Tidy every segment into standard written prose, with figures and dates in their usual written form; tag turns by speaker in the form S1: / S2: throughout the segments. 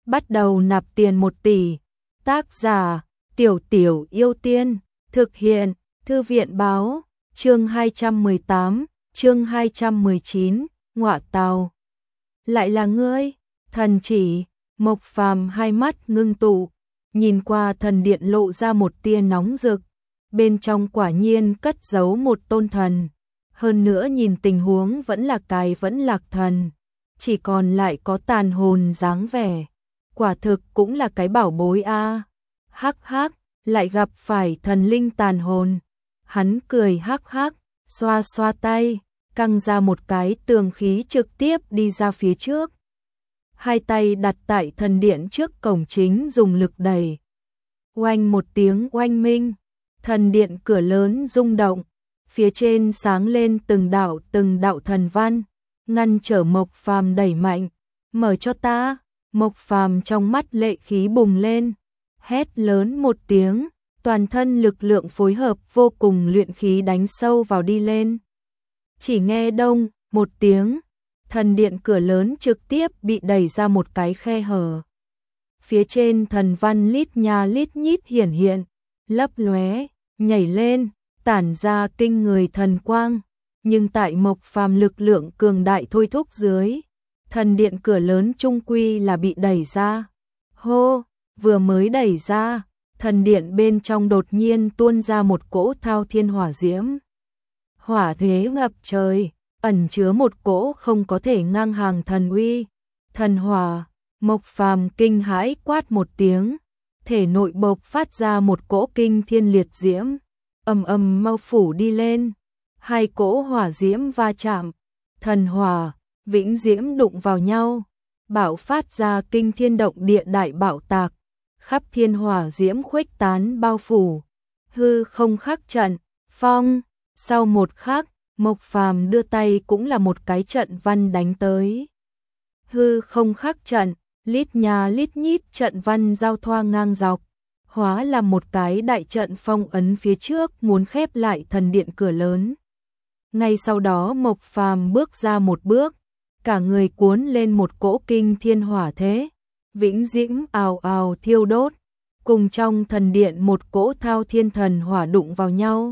S1: bắt đầu nạp tiền 1 tỷ. Tác giả, Tiểu Tiểu Yêu Tiên, thực hiện, Thư viện báo, chương 218, chương 219, ngọa tào. Lại là ngươi, thần chỉ, Mộc Phàm hai mắt ngưng tụ, nhìn qua thần điện lộ ra một tia nóng rực, bên trong quả nhiên cất giấu một tôn thần, hơn nữa nhìn tình huống vẫn là cái vẫn lạc thần, chỉ còn lại có tàn hồn dáng vẻ, quả thực cũng là cái bảo bối a. Hắc hắc, lại gặp phải thần linh tàn hồn. Hắn cười hắc hắc, xoa xoa tay, căng ra một cái tường khí trực tiếp đi ra phía trước. Hai tay đặt tại thần điện trước cổng chính dùng lực đẩy. Oanh một tiếng oanh minh, thần điện cửa lớn rung động, phía trên sáng lên từng đạo thần văn, ngăn trở Mộc Phàm đẩy mạnh. Mở cho ta. Mộc Phàm trong mắt lệ khí bùng lên, hét lớn một tiếng, toàn thân lực lượng phối hợp vô cùng luyện khí đánh sâu vào đi lên. Chỉ nghe đông một tiếng, thần điện cửa lớn trực tiếp bị đẩy ra một cái khe hở. Phía trên thần văn lít nha lít nhít hiển hiện, lấp lóe, nhảy lên, tản ra kinh người thần quang, nhưng tại Mộc Phàm lực lượng cường đại thôi thúc dưới, thần điện cửa lớn chung quy là bị đẩy ra. Hô, vừa mới đẩy ra, thần điện bên trong đột nhiên tuôn ra một cỗ thao thiên hỏa diễm. Hỏa thế ngập trời, ẩn chứa một cỗ không có thể ngang hàng thần uy. Thần hỏa, Mộc Phàm kinh hãi quát một tiếng, thể nội bộc phát ra một cỗ kinh thiên liệt diễm, ầm ầm mau phủ đi lên. Hai cỗ hỏa diễm va chạm, thần hỏa, vĩnh diễm đụng vào nhau, bạo phát ra kinh thiên động địa đại bạo tạc, khắp thiên hỏa diễm khuếch tán bao phủ. Hư không khắc trận, phong, sau một khắc, Mộc Phàm đưa tay cũng là một cái trận văn đánh tới. Hư không khắc trận, lít nha lít nhít trận văn giao thoa ngang dọc, hóa là một cái đại trận phong ấn phía trước muốn khép lại thần điện cửa lớn. Ngay sau đó Mộc Phàm bước ra một bước, cả người cuốn lên một cỗ kinh thiên hỏa thế, vĩnh diễm ào ào thiêu đốt, cùng trong thần điện một cỗ thao thiên thần hỏa đụng vào nhau.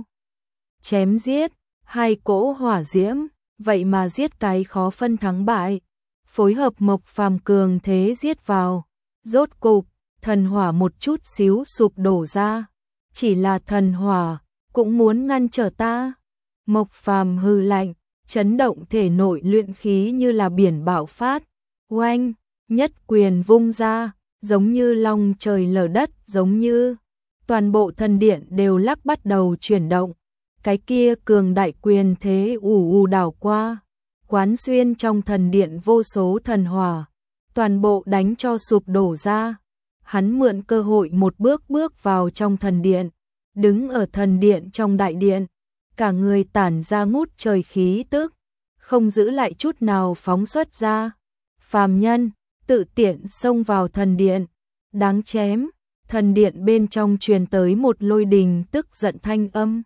S1: Chém giết, hai cỗ hỏa diễm, vậy mà giết cái khó phân thắng bại, phối hợp Mộc Phàm cường thế giết vào, rốt cục, thần hỏa một chút xíu sụp đổ ra, chỉ là thần hỏa, cũng muốn ngăn trở ta. Mộc Phàm hừ lạnh, chấn động thể nội luyện khí như là biển bạo phát, oanh, nhất quyền vung ra, giống như long trời lở đất, giống như toàn bộ thần điện đều lắc bắt đầu chuyển động. Cái kia cường đại quyền thế ù ù đảo qua, quán xuyên trong thần điện vô số thần hỏa, toàn bộ đánh cho sụp đổ ra. Hắn mượn cơ hội một bước bước vào trong thần điện, đứng ở thần điện trong đại điện, cả người tản ra ngút trời khí tức, không giữ lại chút nào phóng xuất ra. Phàm nhân, tự tiện xông vào thần điện, đáng chém. Thần điện bên trong truyền tới một lôi đình tức giận thanh âm.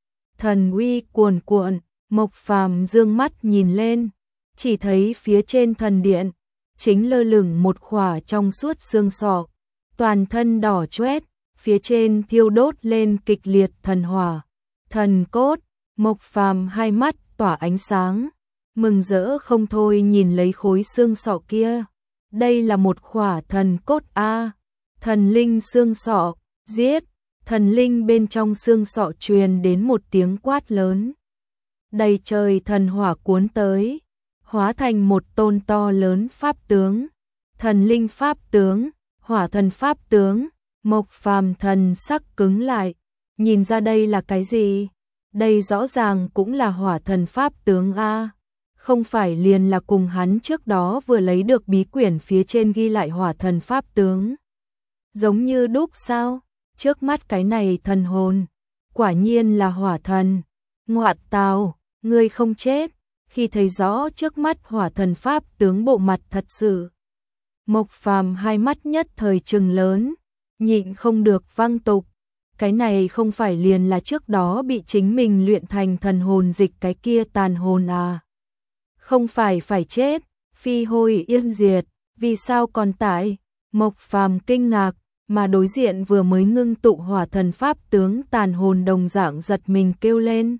S1: Thần uy cuồn cuộn, Mộc Phàm dương mắt nhìn lên, chỉ thấy phía trên thần điện chính lơ lửng một khỏa trong suốt xương sọ, toàn thân đỏ chóét, phía trên thiêu đốt lên kịch liệt thần hỏa, thần cốt. Mộc Phàm hai mắt tỏa ánh sáng, mừng rỡ không thôi nhìn lấy khối xương sọ kia. Đây là một khỏa thần cốt a, thần linh xương sọ, giết. Thần linh bên trong xương sọ truyền đến một tiếng quát lớn. Đầy trời thần hỏa cuốn tới, hóa thành một tôn to lớn pháp tướng. Thần linh pháp tướng, hỏa thần pháp tướng. Mộc Phàm thần sắc cứng lại, nhìn ra đây là cái gì? Đây rõ ràng cũng là hỏa thần pháp tướng a, không phải liền là cùng hắn trước đó vừa lấy được bí quyển phía trên ghi lại hỏa thần pháp tướng. Giống như đúc sao? Trước mắt cái này thần hồn, quả nhiên là hỏa thần. Ngọa tào, ngươi không chết. Khi thấy rõ trước mắt hỏa thần pháp tướng bộ mặt thật sự, Mộc Phàm hai mắt nhất thời trừng lớn, nhịn không được văng tục. Cái này không phải liền là trước đó bị chính mình luyện thành thần hồn dịch cái kia tàn hồn à? Không phải phải chết, phi hôi yên diệt, vì sao còn tại? Mộc Phàm kinh ngạc, mà đối diện vừa mới ngưng tụ hỏa thần pháp tướng tàn hồn đồng dạng giật mình kêu lên.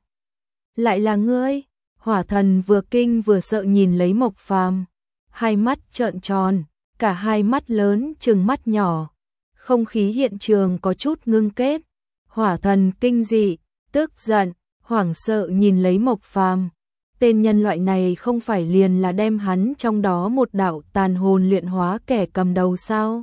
S1: Lại là ngươi? Hỏa thần vừa kinh vừa sợ nhìn lấy Mộc Phàm, hai mắt trợn tròn, cả hai mắt lớn trừng mắt nhỏ. Không khí hiện trường có chút ngưng kết. Hỏa thần kinh dị, tức giận, hoảng sợ nhìn lấy Mộc Phàm. Tên nhân loại này không phải liền là đem hắn trong đó một đạo tàn hồn luyện hóa kẻ cầm đầu sao?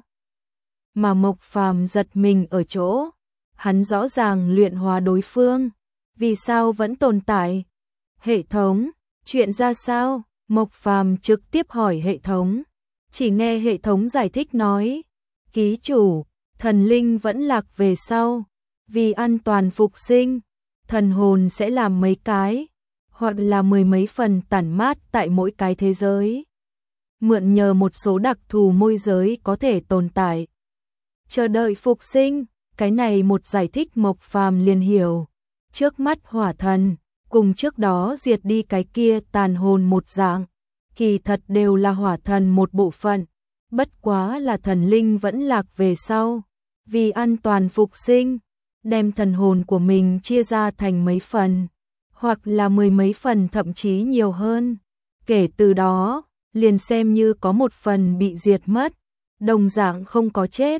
S1: Mà Mộc Phàm giật mình ở chỗ, hắn rõ ràng luyện hóa đối phương, vì sao vẫn tồn tại? Hệ thống, chuyện ra sao? Mộc Phàm trực tiếp hỏi hệ thống. Chỉ nghe hệ thống giải thích nói, ký chủ, thần linh vẫn lạc về sau, vì an toàn phục sinh, thần hồn sẽ làm mấy cái, hoặc là mười mấy phần tản mát tại mỗi cái thế giới. Mượn nhờ một số đặc thù môi giới có thể tồn tại. Chờ đợi phục sinh, cái này một giải thích Mộc Phàm liền hiểu. Trước mắt hỏa thần, cùng trước đó diệt đi cái kia tàn hồn một dạng, kỳ thật đều là hỏa thần một bộ phận, bất quá là thần linh vẫn lạc về sau, vì an toàn phục sinh, đem thần hồn của mình chia ra thành mấy phần, hoặc là mười mấy phần thậm chí nhiều hơn. Kể từ đó, liền xem như có một phần bị diệt mất, đồng dạng không có chết,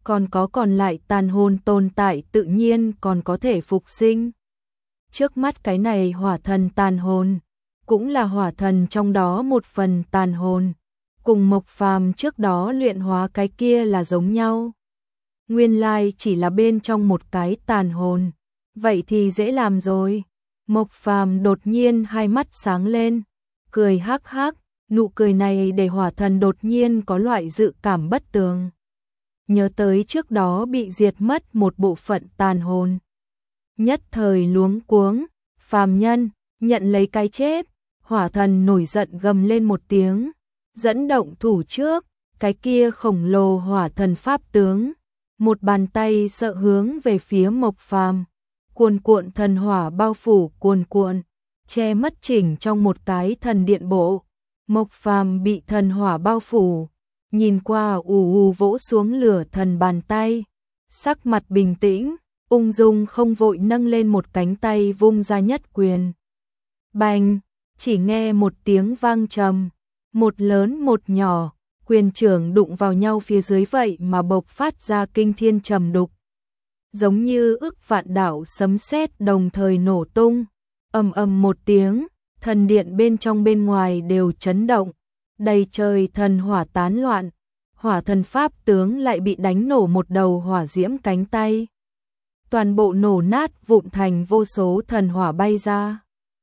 S1: còn lại tàn hồn tồn tại tự nhiên còn có thể phục sinh. Trước mắt cái này hỏa thần tàn hồn, cũng là hỏa thần trong đó một phần tàn hồn, cùng Mộc Phàm trước đó luyện hóa cái kia là giống nhau. Nguyên lai chỉ là bên trong một cái tàn hồn, vậy thì dễ làm rồi. Mộc Phàm đột nhiên hai mắt sáng lên, cười hắc hắc, nụ cười này để hỏa thần đột nhiên có loại dự cảm bất tường. Nhớ tới trước đó bị diệt mất một bộ phận tàn hồn. Nhất thời luống cuống, phàm nhân, nhận lấy cái chết. Hỏa thần nổi giận gầm lên một tiếng, dẫn động thủ trước, cái kia khổng lồ hỏa thần pháp tướng. Một bàn tay sợ hướng về phía Mộc Phàm, cuồn cuộn thần hỏa bao phủ cuồn cuộn, che mất chỉnh trong một cái thần điện bộ. Mộc Phàm bị thần hỏa bao phủ, nhìn qua vỗ xuống lửa thần bàn tay, sắc mặt bình tĩnh, ung dung không vội nâng lên một cánh tay vung ra nhất quyền. Bành, chỉ nghe một tiếng vang trầm, một lớn một nhỏ, quyền trưởng đụng vào nhau phía dưới vậy mà bộc phát ra kinh thiên trầm đục. Giống như ức vạn đạo sấm sét đồng thời nổ tung, ầm ầm một tiếng, thần điện bên trong bên ngoài đều chấn động, đầy trời thần hỏa tán loạn, hỏa thần pháp tướng lại bị đánh nổ một đầu hỏa diễm cánh tay. Toàn bộ nổ nát vụn thành vô số thần hỏa bay ra.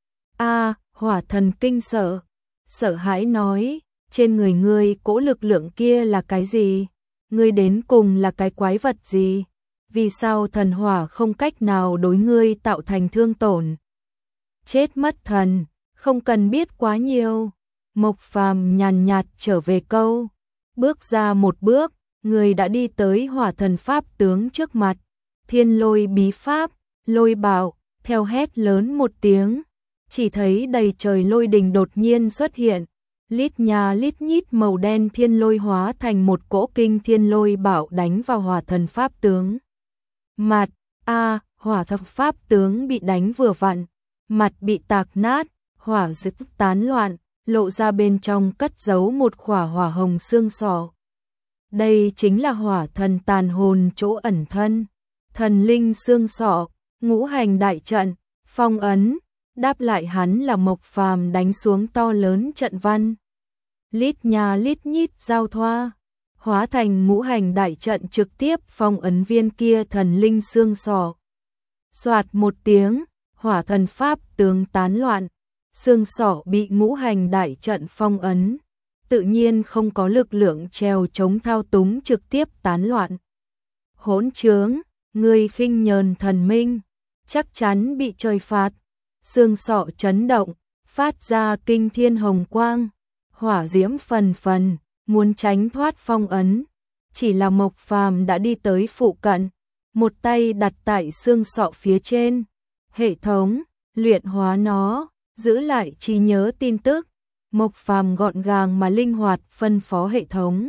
S1: Hỏa thần kinh sợ, sợ hãi nói, trên người ngươi cỗ lực lượng kia là cái gì? Ngươi đến cùng là cái quái vật gì? Vì sao thần hỏa không cách nào đối ngươi tạo thành thương tổn? Chết mất thần, không cần biết quá nhiều. Mộc Phàm nhàn nhạt trở về câu, bước ra một bước, người đã đi tới hỏa thần pháp tướng trước mặt. Thiên lôi bí pháp, lôi bạo, theo hét lớn một tiếng, chỉ thấy đầy trời lôi đình đột nhiên xuất hiện, lít nhà lít nhít màu đen thiên lôi hóa thành một cỗ kinh thiên lôi bạo đánh vào hỏa thần pháp tướng. Mặt, hỏa thần pháp tướng bị đánh vừa vặn, mặt bị tạc nát, hỏa diễm tán loạn, lộ ra bên trong cất giấu một khỏa hỏa hồng xương sọ. Đây chính là hỏa thần tàn hồn chỗ ẩn thân, thần linh xương sọ, ngũ hành đại trận, phong ấn, đáp lại hắn là Mộc Phàm đánh xuống to lớn trận văn. Lít nhà lít nhít giao thoa, hóa thành ngũ hành đại trận trực tiếp phong ấn viên kia thần linh xương sọ. Soạt một tiếng, hỏa thần pháp tướng tán loạn, xương sọ bị ngũ hành đại trận phong ấn, tự nhiên không có lực lượng trèo chống thao túng trực tiếp tán loạn. Hỗn trướng, ngươi khinh nhờn thần minh, chắc chắn bị trời phạt. Xương sọ chấn động, phát ra kinh thiên hồng quang, hỏa diễm phần phần, muốn tránh thoát phong ấn. Chỉ là Mộc Phàm đã đi tới phụ cận, một tay đặt tại xương sọ phía trên. Hệ thống, luyện hóa nó, giữ lại trí nhớ tin tức. Mộc Phàm gọn gàng mà linh hoạt phân phó hệ thống.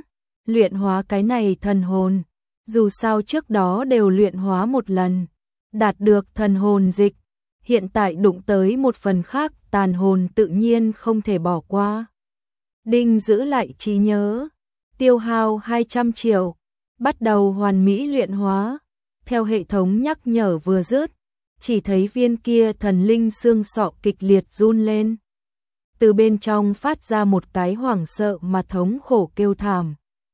S1: luyện hóa cái này thần hồn. Dù sao trước đó đều luyện hóa một lần, đạt được thần hồn dịch, hiện tại đụng tới một phần khác, tàn hồn tự nhiên không thể bỏ qua. Đinh giữ lại trí nhớ, tiêu hao 200 triệu, bắt đầu hoàn mỹ luyện hóa. Theo hệ thống nhắc nhở vừa dứt, chỉ thấy viên kia thần linh xương sọ kịch liệt run lên. Từ bên trong phát ra một cái hoảng sợ mà thống khổ kêu thảm.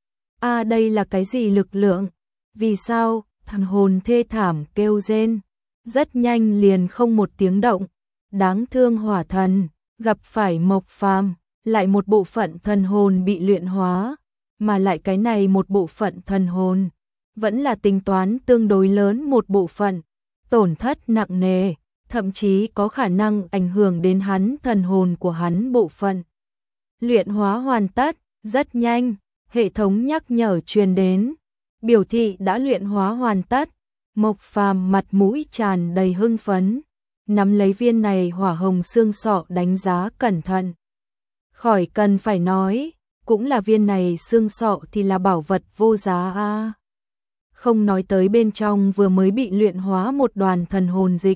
S1: À, đây là cái gì lực lượng? Vì sao? Thần hồn thê thảm kêu rên. Rất nhanh liền không một tiếng động. Đáng thương hỏa thần, gặp phải Mộc Phàm, lại một bộ phận thần hồn bị luyện hóa, mà lại cái này một bộ phận thần hồn vẫn là tính toán tương đối lớn một bộ phận, tổn thất nặng nề, thậm chí có khả năng ảnh hưởng đến hắn thần hồn của hắn bộ phận. Luyện hóa hoàn tất, rất nhanh, hệ thống nhắc nhở truyền đến, biểu thị đã luyện hóa hoàn tất. Mộc Phàm mặt mũi tràn đầy hưng phấn, nắm lấy viên này hỏa hồng xương sọ đánh giá cẩn thận. Khỏi cần phải nói, cũng là viên này xương sọ thì là bảo vật vô giá a. Không nói tới bên trong vừa mới bị luyện hóa một đoàn thần hồn dịch.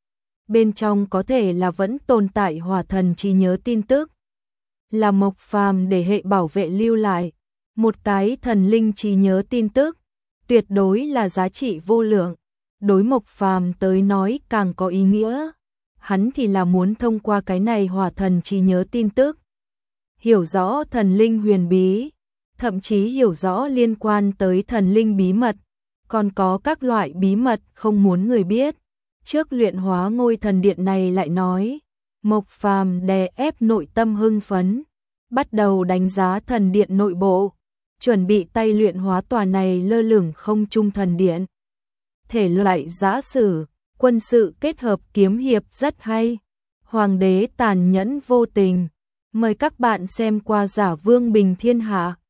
S1: Bên trong có thể là vẫn tồn tại hỏa thần trí nhớ tin tức. Là Mộc Phàm để hệ bảo vệ lưu lại, một cái thần linh trí nhớ tin tức, tuyệt đối là giá trị vô lượng. Đối Mộc Phàm tới nói càng có ý nghĩa. Hắn thì là muốn thông qua cái này hỏa thần trí nhớ tin tức, hiểu rõ thần linh huyền bí, thậm chí hiểu rõ liên quan tới thần linh bí mật, còn có các loại bí mật không muốn người biết. Trước luyện hóa ngôi thần điện này lại nói, Mộc Phàm đè ép nội tâm hưng phấn, bắt đầu đánh giá thần điện nội bộ, chuẩn bị tay luyện hóa tòa này lơ lửng không trung thần điện. Thể loại giã sử, quân sự kết hợp kiếm hiệp rất hay. Hoàng đế tàn nhẫn vô tình. Mời các bạn xem qua Giả Vương Bình Thiên Hạ.